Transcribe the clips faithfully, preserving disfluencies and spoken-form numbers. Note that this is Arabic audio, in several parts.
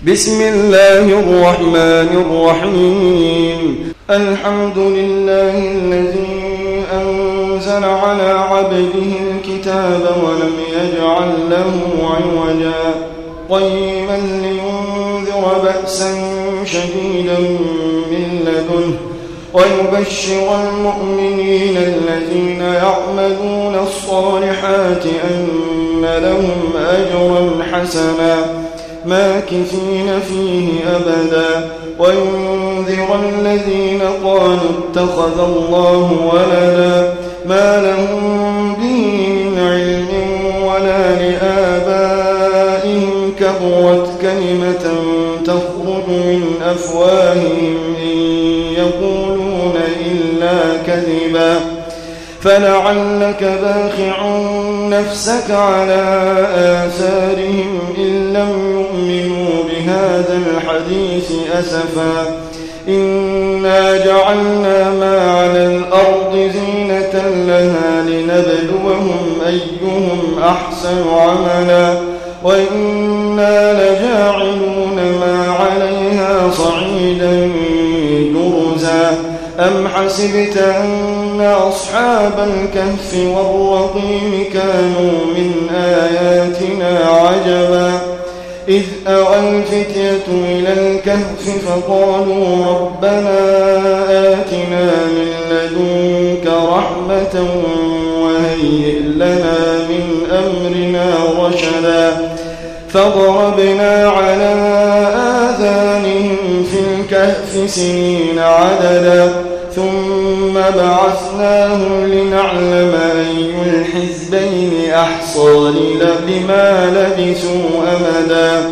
بسم الله الرحمن الرحيم الحمد لله الذي أنزل على عبده الكتاب ولم يجعل له عوجا قيما لينذر بأسا شديدا من لدنه ويبشر المؤمنين الذين يعملون الصالحات أن لهم أجرا حسنا ماكثين فيه أبدا وينذر الذين قالوا اتخذ الله ولدا ما لهم به من علم ولا لآبائهم كبرت كلمة تخرج من أفواههم إن يقولون إلا كذبا فلعلك باخع نفسك على آثارهم إن لم يؤمنوا بهذا الحديث أسفا إنا جعلنا ما على الأرض زينة لها لنبلوهم أيهم أحسن عملا وإنا لجاعلون ما عليها صعيدا جرزا أم حسبت أن أصحاب الكهف والرقيم كانوا من آياتنا عجبا إذ أوى الفتية إلى الكهف فقالوا ربنا آتنا من لدنك رحمة وهيئ لنا من أمرنا رشدا فضربنا على آذانهم في الكهف سنين عددا ثم بعثناهم لنعلم أي الحزبين أحصى لما لبثوا أمدا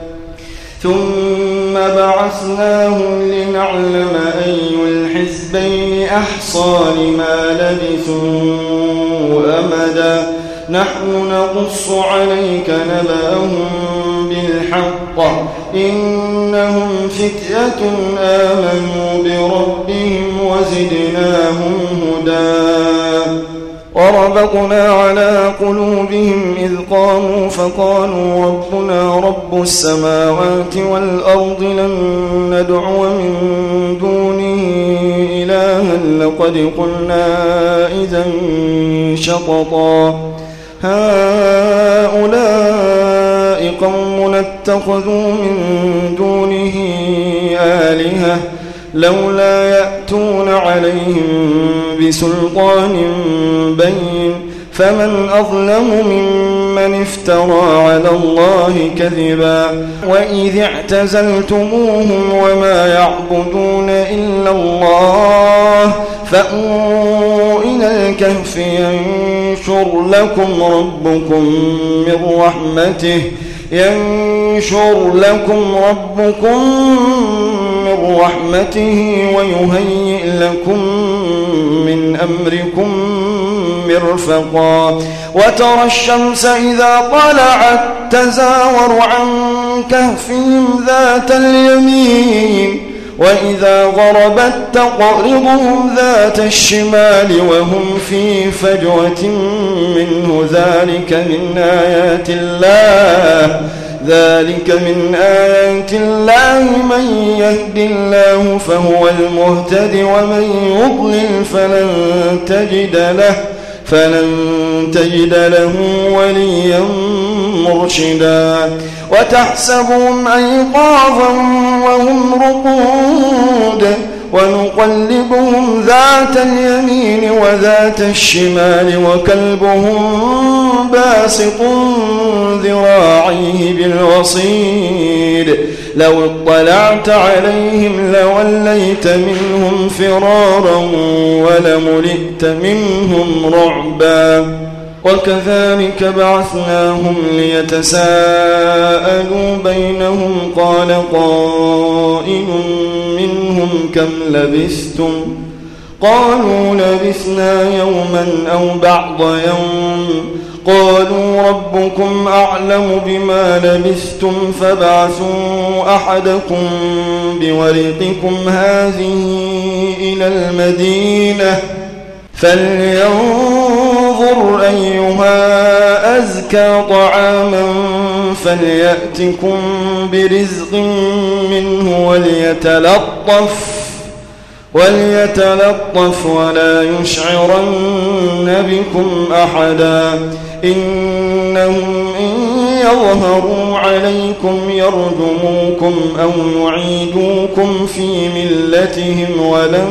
ثم بعثناهم لنعلم أي الحزبين أحصى لما لبثوا أمدا نحن نقص عليك نبأهم بالحق إنهم فتية آمنوا بربهم وزدناهم هدى وربطنا على قلوبهم إذ قاموا فقالوا ربنا رب السماوات والأرض لن ندعو من دونه إلها لقد قلنا إذا شططا هؤلاء قوم اتخذوا من دونه آلهة لولا يأتون عليهم بسلطان بين فمن أظلم ممن افترى على الله كذبا وإذ اعتزلتموهم وما يعبدون إلا الله فأووا إلى الكهف ينشر لكم ربكم من رحمته ينشر لكم ربكم من رحمته ويهيئ لكم من أمركم مرفقا وترى الشمس إذا طلعت تزاور عن كهفهم ذات اليمين وإذا غربت تقرضهم ذات الشمال وهم في فجوة منه ذلك من آيات الله ذلك من آيات الله من يهد الله فهو المهتد ومن يضلل فلن تجد له فلن تجد له وليا مرشدا وتحسبهم أيقاظا وهم رقود ونقلبهم ذات اليمين وذات الشمال وكلبهم باسط ذراعيه بالوصيد لو اطلعت عليهم لوليت منهم فرارا ولملئت منهم رعبا وكذلك بعثناهم ليتساءلوا بينهم قال قائل منهم كم لبثتم قالوا لبثنا يوما أو بعض يوم قالوا ربكم أعلم بما لبثتم فابعثوا أحدكم بورقكم هذه إلى المدينة فلينظر أيها أزكى طعاما فليأتكم برزق منه وليتلطف وليتلطف ولا يشعرن بكم أحدا إنهم إن يظهروا عليكم يرجموكم أو يعيدوكم في ملتهم ولن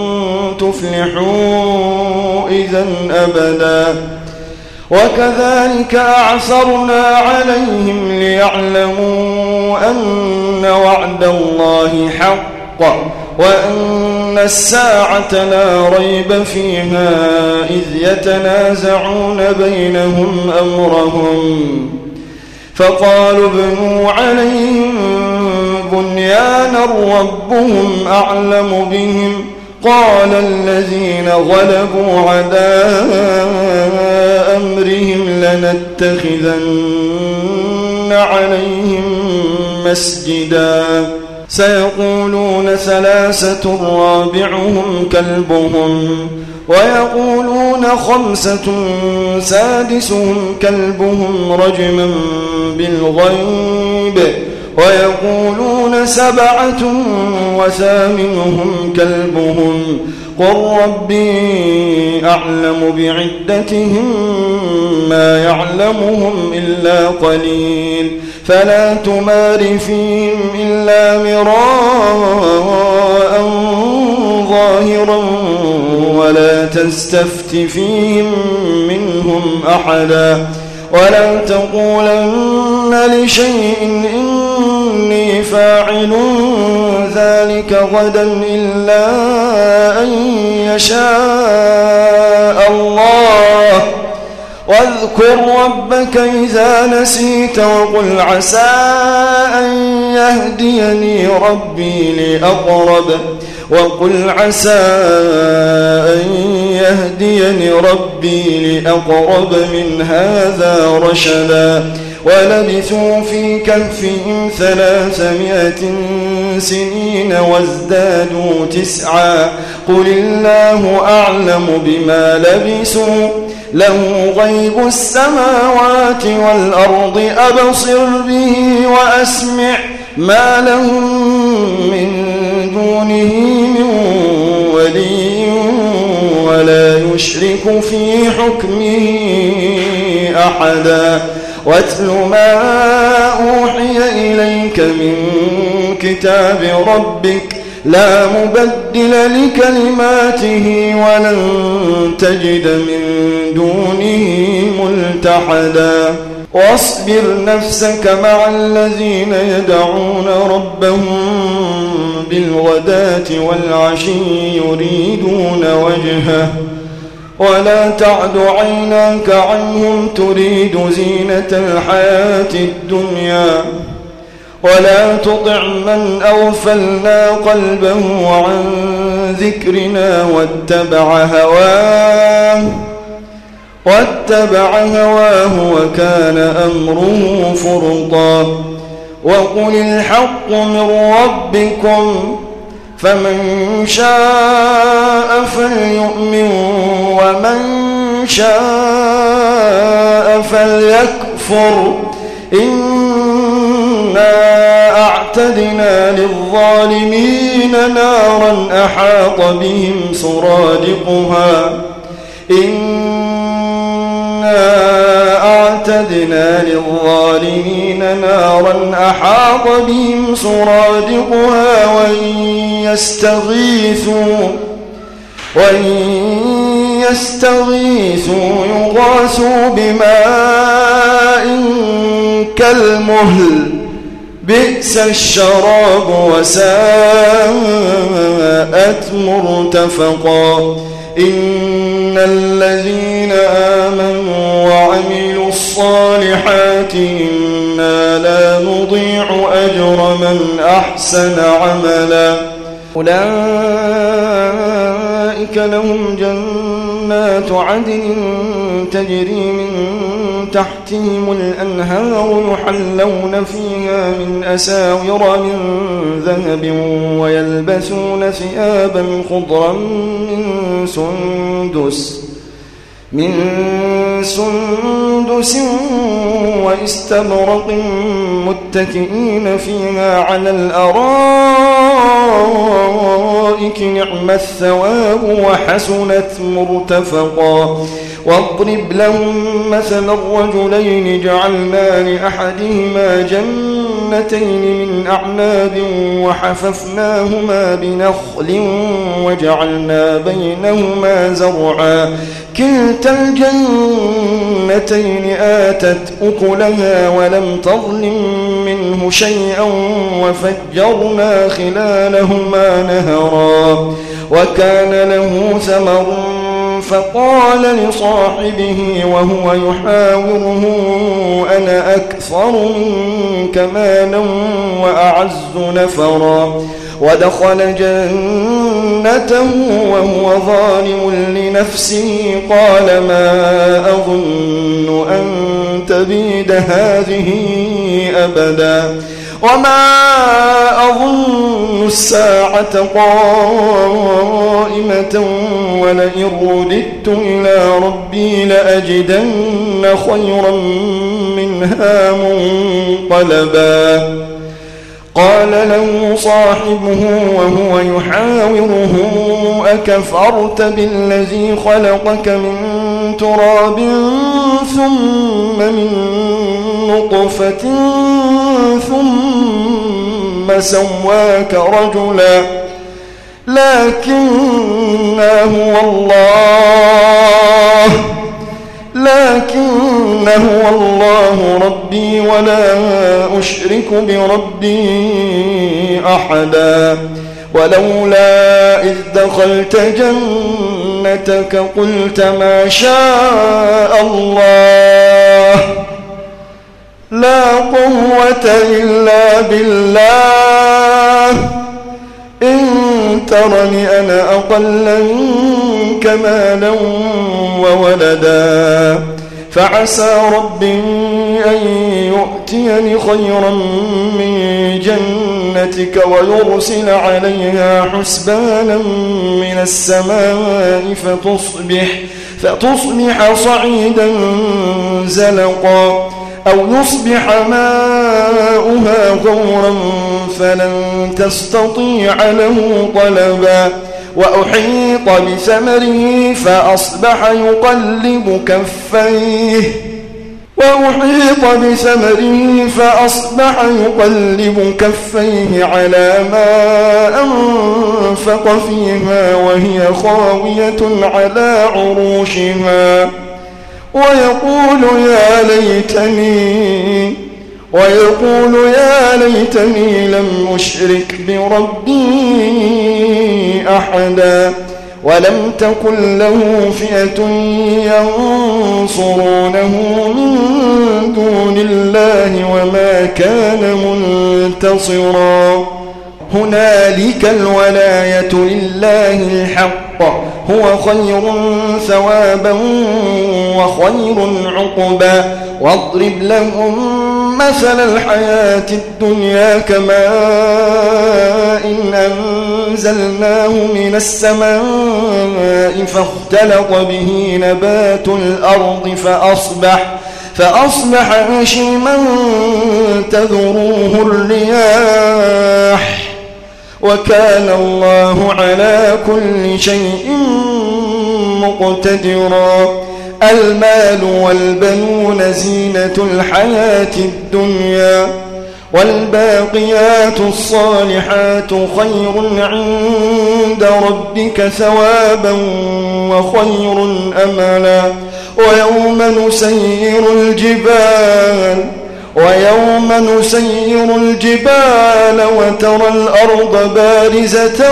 تفلحوا إذا أبدا وكذلك أعثرنا عليهم ليعلموا أن وعد الله حق وأن الساعة لا ريب فيها إذ يتنازعون بينهم أمرهم فقالوا ابنوا عليهم بنيانا ربهم أعلم بهم قال الذين غلبوا على أمرهم لنتخذن عليهم مسجدا سيقولون ثلاثة رابعهم كلبهم ويقولون خمسة سادسهم كلبهم رجما بالغيب ويقولون سبعة وثامنهم كلبهم قل ربي أعلم بعدتهم ما يعلمهم إلا قليل فلا تمار فيهم إلا مراء ظاهرا ولا تستفت فيهم منهم أحدا ولا تقولن لشيء إني فاعل ذلك غدا إلا أن يشاء الله واذكر ربك إذا نسيت وقل عسى أن يهديني ربي لأقرب وقل عسى أن يهديني ربي لأقرب من هذا رشدا ولبثوا في كهفهم ثلاثمائة سنين وازدادوا تسعا قل الله أعلم بما لبثوا له غيب السماوات والأرض أبصر به وأسمع ما لهم من دونه من ولي ولا يشرك في حكمه أحدا واتل ما أوحي إليك من كتاب ربك لا مبدل لكلماته ولن تجد من دونه ملتحدا واصبر نفسك مع الذين يدعون ربهم بالغداة والعشي يريدون وجهه ولا تعد عيناك عنهم تريد زينة الحياة الدنيا ولا تطع من أغفلنا قلبه عن ذكرنا واتبع هواه واتبع هواه وكان أمره فرطا وقل الحق من ربكم فمن شاء فليؤمن ومن شاء فليكفر إنا أعتدنا للظالمين نارا أحاط بهم سرادقها إنا أعتدنا للظالمين نارا أحاط بهم سرادقها وإن يستغيثوا وإن يستغيثوا يغاثوا بماء كالمهل بئس الشراب وساءت مرتفقا إن الذين آمنوا وعملوا الصالحات إنا لا نضيع أجر من أحسن عملا أولئك لهم جنات عدن تجري من تحتهم الأنهار يحلون فيها من أساور من ذهب ويلبسون ثيابا خضرا من سندس من سندس واستبرق متكئين فيها على الأرائك نعم الثواب وحسنت مرتفقا واضرب لهم مثلا الرجلين جعلنا لأحدهما جنتين من أعناب وحففناهما بنخل وجعلنا بينهما زرعا كلتا الجنتين آتت أكلها ولم تظلم منه شيئا وفجرنا خلالهما نهرا وكان له ثمر فقال لصاحبه وهو يحاوره أنا أكثر منك مالا وأعز نفرا ودخل جنته وهو ظالم لنفسه قال ما أظن أن تبيد هذه أبدا وما أظن الساعة قائمة ولئن رددت إلى ربي لأجدن خيرا منها منقلبا قال له صاحبه وهو يحاوره أكفرت بالذي خلقك من تراب ثم من نطفة ثم سواك رجلا لكن هو الله لكن هو الله ربي ولا أشرك بربي أحدا ولولا إذ دخلت جنتك قلت ما شاء الله لا قوة إلا بالله إن ترني أنا أقل منك مالا وولدا فعسى ربي أن يؤتيني خيرا من جنتك ويرسل عليها حسبانا من السماء فتصبح, فتصبح صعيدا زلقا أو يصبح ماؤها غورا فلن تستطيع له طلبا وأحيط بثمره فأصبح يقلب كفيه وأحيط بثمره فأصبح يقلب كفيه على ما أنفق فيها وهي خاوية على عروشها ويقول يا ليتني ويقول يا ليتني لم أشرك بربي أحدا ولم تكن له فئة ينصرونه من دون الله وما كان منتصرا هنالك الولاية لله الحق هو خير ثوابا وخير عقبا واضرب لهم مثل الحياة الدنيا كماء إن أنزلناه من السماء فاختلط به نبات الأرض فأصبح فأصبح هشيما تذروه الرياح وكان الله على كل شيء مقتدرا المال والبنون زينة الحياة الدنيا والباقيات الصالحات خير عند ربك ثوابا وخير أملا ويوم نسير الجبال ويوم نسير الجبال وترى الأرض بارزة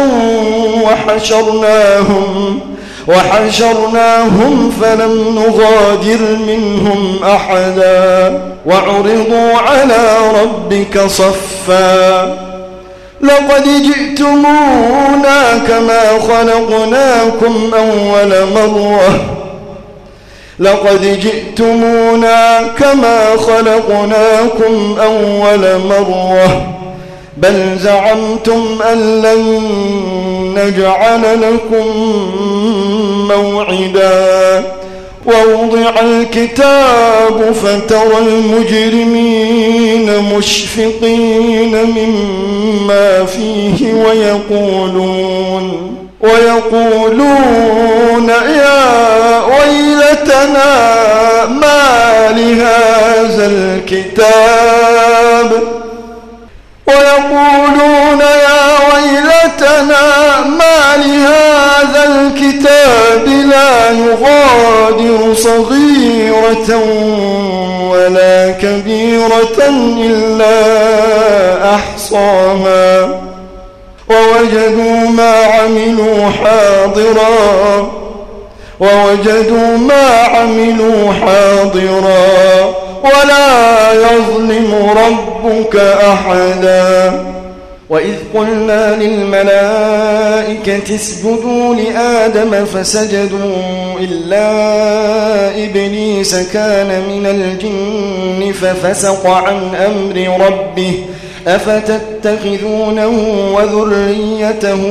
وحشرناهم وحشرناهم فلم نغادر منهم أحدا وعرضوا على ربك صفا لقد جئتمونا كما خلقناكم أول مرة لقد جئتمونا كما خلقناكم أول مرة بل زعمتم أن لن نجعل لكم موعدا ووضع الكتاب فترى المجرمين مشفقين مما فيه ويقولون ويقولون يا ويلتنا ما لهذا الكتاب ويقولون يا ويلتنا ما لهذا الكتاب لا يغادر صغيرة ولا كبيرة إلا أحصاها ووجدوا ما عملوا حاضرا ووجدوا ما عملوا حاضرا ولا يظلم ربك أحدا. وإذ قلنا للملائكة اسجدوا لآدم فسجدوا إلا إبليس كان من الجن ففسق عن أمر ربه أفتتخذونه وذريته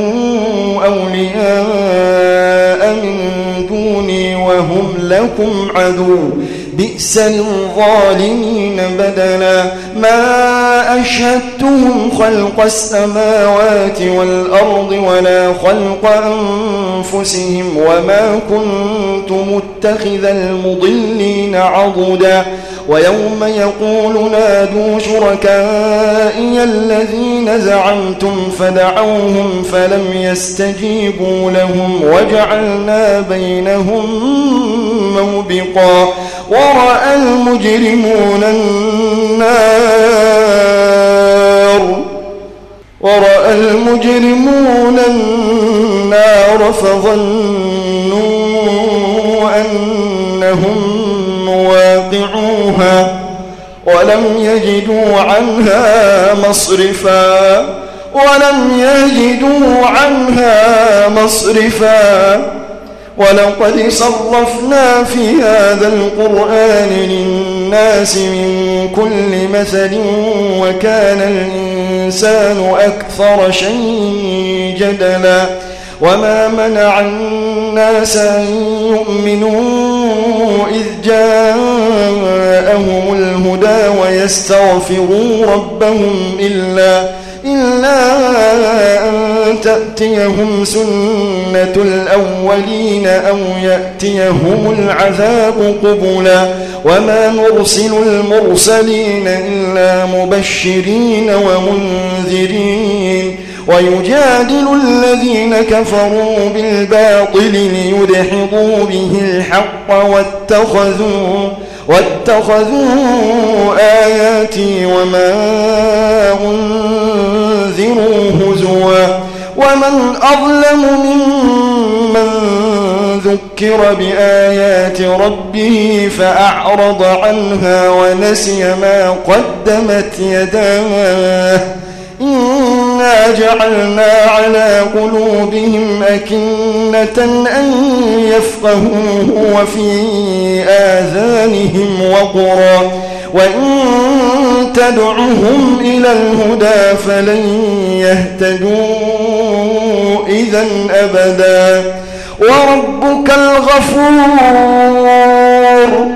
أولياء من دوني وهم لكم عدو بئس للظالمين بدلا. ما أشهدتهم خلق السماوات والأرض ولا خلق أنفسهم وما كنت متخذ المضلين عضدا. ويوم يقول نادوا شركائي الذين زعمتم فدعوهم فلم يستجيبوا لهم وجعلنا بينهم موبقا. ورأى المجرمون النار ورأى المجرمون النار فظنوا أنهم مواقعوها ولم يجدوا عنها مصرفا ولم يجدوا عنها مصرفا. ولقد صرفنا في هذا القرآن للناس من كل مثل وكان الإنسان أكثر شيء جدلا. وما منع الناس أن يؤمنوا إذ جاءهم الهدى ويستغفروا ربهم إلا إلا أن تأتيهم سنة الأولين أو يأتيهم العذاب قبلا. وما نرسل المرسلين إلا مبشرين ومنذرين ويجادل الذين كفروا بالباطل ليدحضوا به الحق واتخذوا واتخذوا آياتي وما أنذروا هزوا. ومن أظلم ممن ذكر بآيات ربه فأعرض عنها ونسي ما قدمت يداه إنا جعلنا على قلوبهم أكنة أن يفقهوه وفي آذانهم وقرا وإن تدعهم إلى الهدى فلن يهتدوا إذا أبدا. وربك الغفور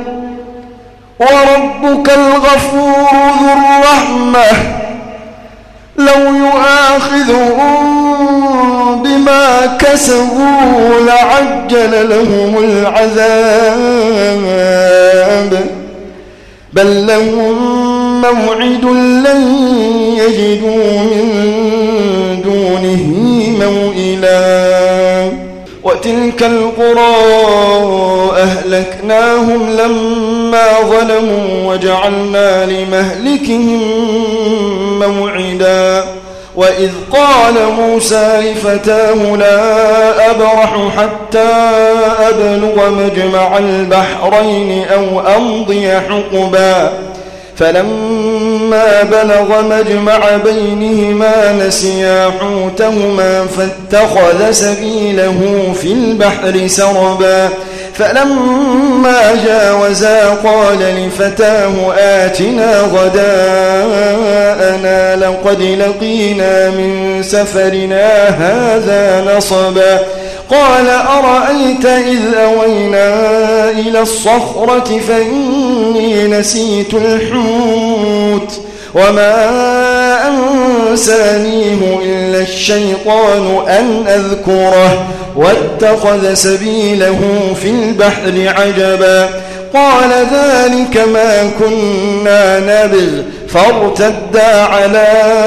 وربك الغفور ذو الرحمة لو يؤاخذهم بما كسبوا لعجل لهم العذاب بل لهم موعد لن يجدوا من دونه موئلا. وتلك القرى أهلكناهم لما ظلموا وجعلنا لمهلكهم موعدا. وإذ قال موسى لفتاه لا أبرح حتى أبلغ مجمع البحرين أو أمضي حقبا فلما بلغ مجمع بينهما نسيا حوتهما فاتخذ سبيله في البحر سربا فلما جاوزا قال لفتاه آتنا غداءنا لقد لقينا من سفرنا هذا نصبا قال أرأيت إذ أوينا إلى الصخرة فإني نسيت الحوت وما أنسانيه إلا الشيطان أن أذكره واتخذ سبيله في البحر عجبا قال ذلك ما كنا نبغ فارتدا على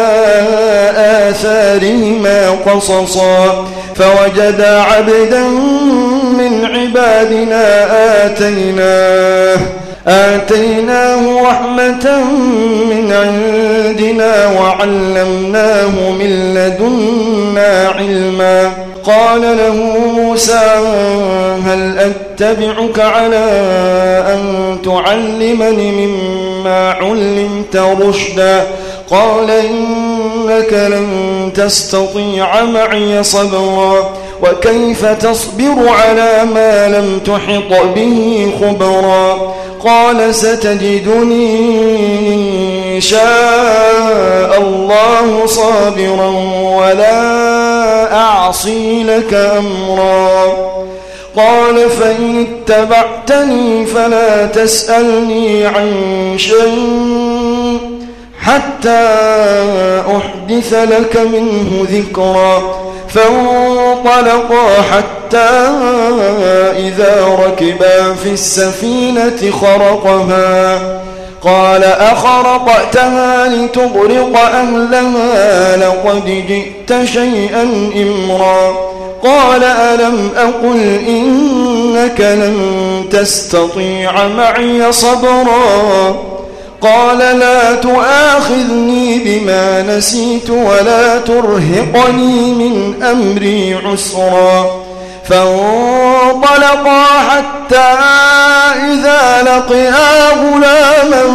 آثارهما قصصا فوجدا عبدا من عبادنا آتيناه آتيناه رحمة من عندنا وعلمناه من لدنا علما قال له موسى هل أتبعك على أن تعلمني مما علمت رشدا قال إنك لن تستطيع معي صبرا وكيف تصبر على ما لم تحط به خبرا قال ستجدني إن شاء الله صابرا ولا أعصي لك أمرا قال فإن اتبعتني فلا تسألني عن شيء حتى أحدث لك منه ذكرا فانطلقا حتى إذا ركبا في السفينة خرقها قال أخرقتها لتغرق أهلها لقد جئت شيئا إمرا قال ألم أقل إنك لن تستطيع معي صبرا قال لا تؤاخذني بما نسيت ولا ترهقني من أمري عسرا فانطلقا حتى إذا لقيا غلاما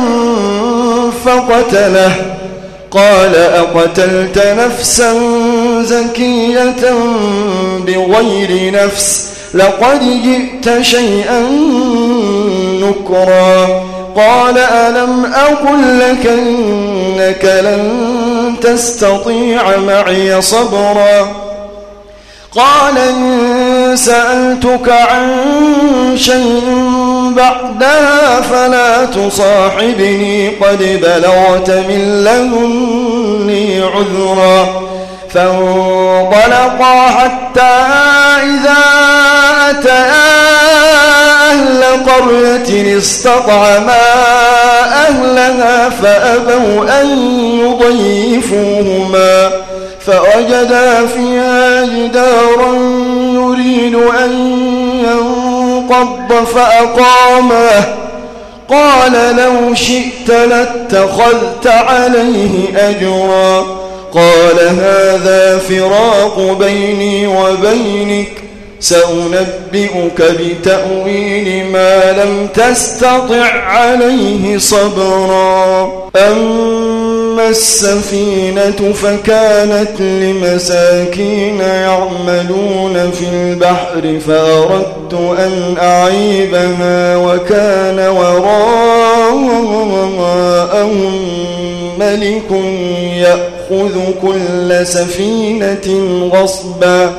فقتله قال أقتلت نفسا زكية بغير نفس لقد جئت شيئا نكرا قال ألم أقل لك إنك لن تستطيع معي صبرا قال إن سألتك عن شيء بعدها فلا تصاحبني قد بلغت من لدني عذرا فانطلقا حتى إذا أتيا أهل قرية استطعما أهلها فأبوا أن يضيفوهما فوجدا فيها جدارا يريد أن ينقض فأقامه قال لو شئت لاتخذت عليه أجرا قال هذا فراق بيني وبينك سأنبئك بتأويل ما لم تستطع عليه صبرا أما السفينة فكانت لمساكين يعملون في البحر فأردت أن أعيبها وكان وراءهم ملك يأخذ كل سفينة غصبا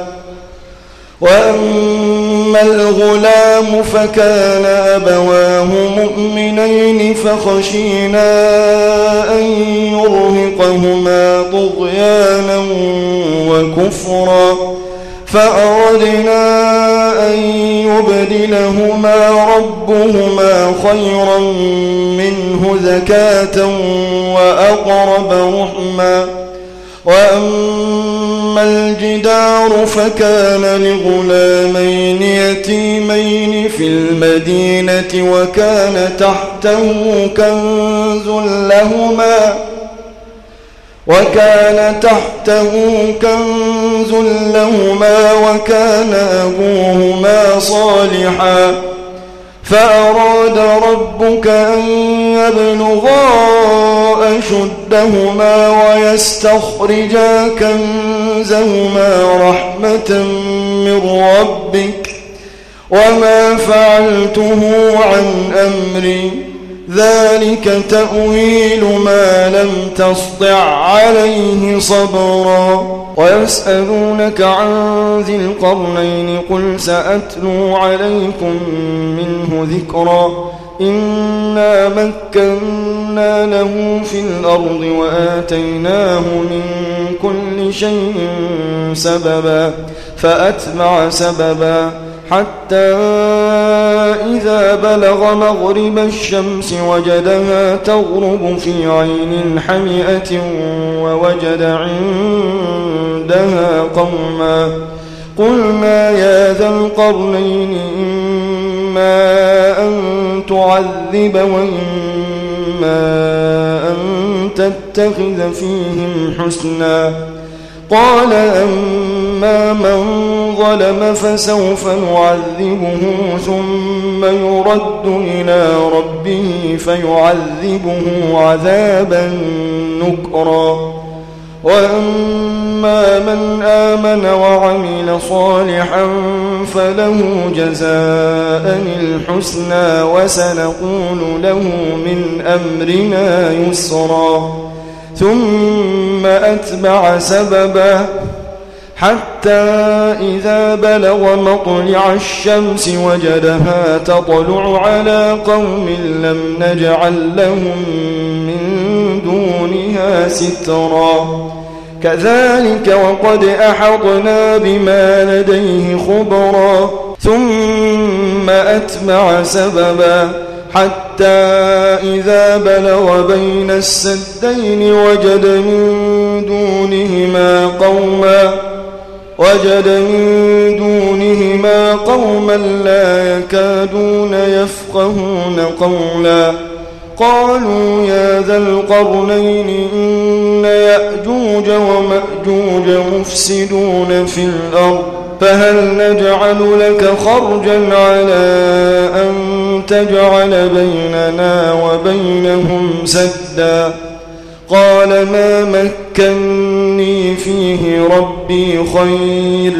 وأما الغلام فكان أبواه مؤمنين فخشينا أن يرهقهما طغيانا وكفرا فأردنا أن يبدلهما ربهما خيرا منه زكاة وأقرب رحما وأما الجدار فكان لغلامين يتيمين في المدينة وكان تحته كنز لهما وكان تحته كنز لهما وكان أبوهما صالحا فأراد ربك أن يبلغا أشدهما ويستخرجا كنزهما رحمة من ربك وما فعلته عن أمري ذلك تأويل ما لم تسطع عليه صبرا ويسألونك عن ذي القرنين قل سأتلو عليكم منه ذكرا إنا مكنا له في الأرض وآتيناه من كل شيء سببا فأتبع سببا حتى إذا بلغ مغرب الشمس وجدها تغرب في عين حمئة ووجد عندها قوما قلنا يا ذا القرنين إما أن تعذب وإما أن تتخذ فيهم حسنا قال أما من ظلم فسوف نعذبه ثم يرد إلى ربه فيعذبه عذابا نكرا وأما من آمن وعمل صالحا فله جزاء الحسنى وسنقول له من أمرنا يسرا ثم أتبع سببا حتى إذا بلغ مطلع الشمس وجدها تطلع على قوم لم نجعل لهم من دونها سترا كذلك وقد أحطنا بما لديه خبرا ثم أتبع سببا حتى إذا بلغ بين السدين وجد من دونهما قوما وجد من دونهما قوما لا يكادون يفقهون قولا قالوا يا ذا القرنين إن يأجوج ومأجوج مفسدون في الأرض فهل نجعل لك خرجا على أن تجعل بيننا وبينهم سدا قال ما مكني فيه ربي خير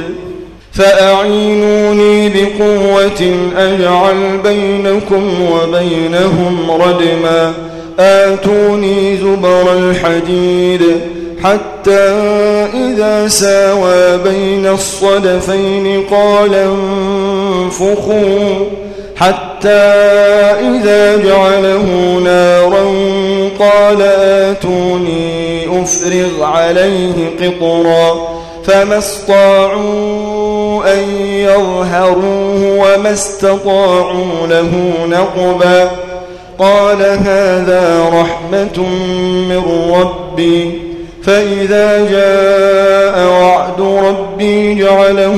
فأعينوني بقوة أجعل بينكم وبينهم ردما آتوني زبر الحديد حتى إذا ساوى بين الصدفين قال انفخوا حتى إذا جعله نارا قال آتوني أفرغ عليه قطرا فما استطاعوا أن يظهروه وما استطاعوا له نقبا قال هذا رحمة من ربي فإذا جاء وعد ربي جعله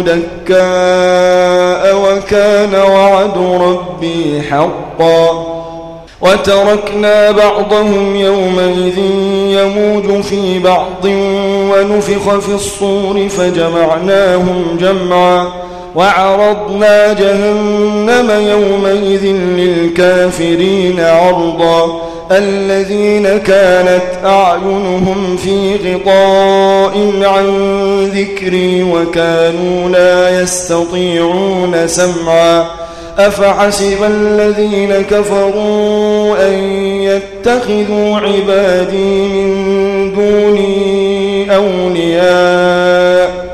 دكاء وكان وعد ربي حقا وتركنا بعضهم يومئذ يموج في بعض ونفخ في الصور فجمعناهم جمعا وعرضنا جهنم يومئذ للكافرين عرضا الذين كانت أعينهم في غطاء عن ذكري وكانوا لا يستطيعون سمعا أفحسب الذين كفروا أن يتخذوا عبادي من دوني أولياء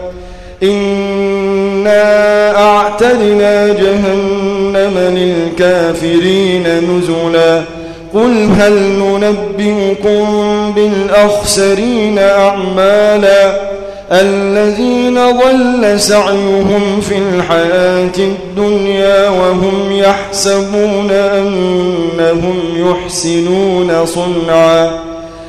إنا أعتدنا جهنم للكافرين نزلا قل هل ننبئكم بالأخسرين أعمالا الذين ضل سعيهم في الحياة الدنيا وهم يحسبون أنهم يحسنون صنعا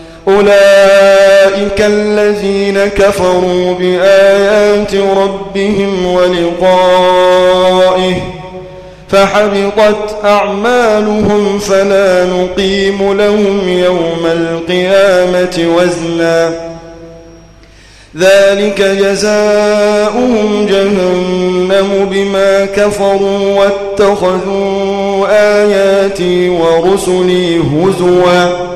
أولئك الذين كفروا بآيات ربهم ولقائه فحبطت أعمالهم فلا نقيم لهم يوم القيامة وزنا ذلك جزاؤهم جهنم بما كفروا واتخذوا آياتي ورسلي هزوا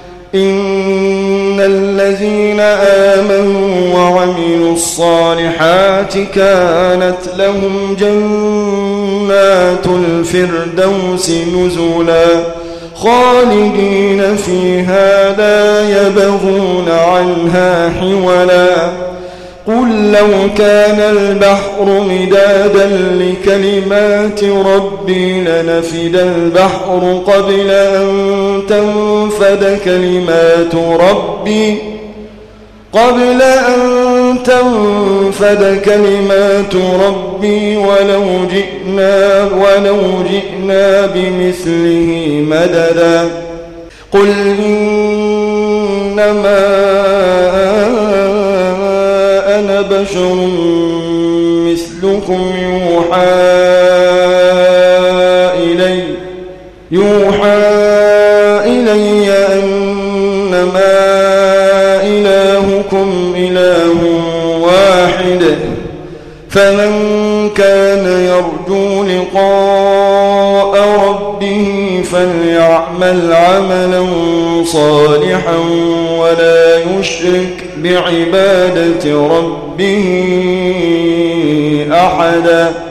إن الذين آمنوا وعملوا الصالحات كانت لهم جنات الفردوس نزلا خالدين فيها لا يبغون عنها حولا قل لو كان البحر مدادا لكلمات ربي لنفد البحر قبل أن تنفد كلمات ربي قبل أن تنفد كلمات ربي ولو جئنا ولو جئنا بمثله مددا قل إنما أنا بشر مثلكم يوحى إلي يوحى إلي أنما إلهكم إله واحد فمن كان يرجو لقاء ربه فليعمل عملا صالحا ولا يشرك بعبادة ربه أحدا.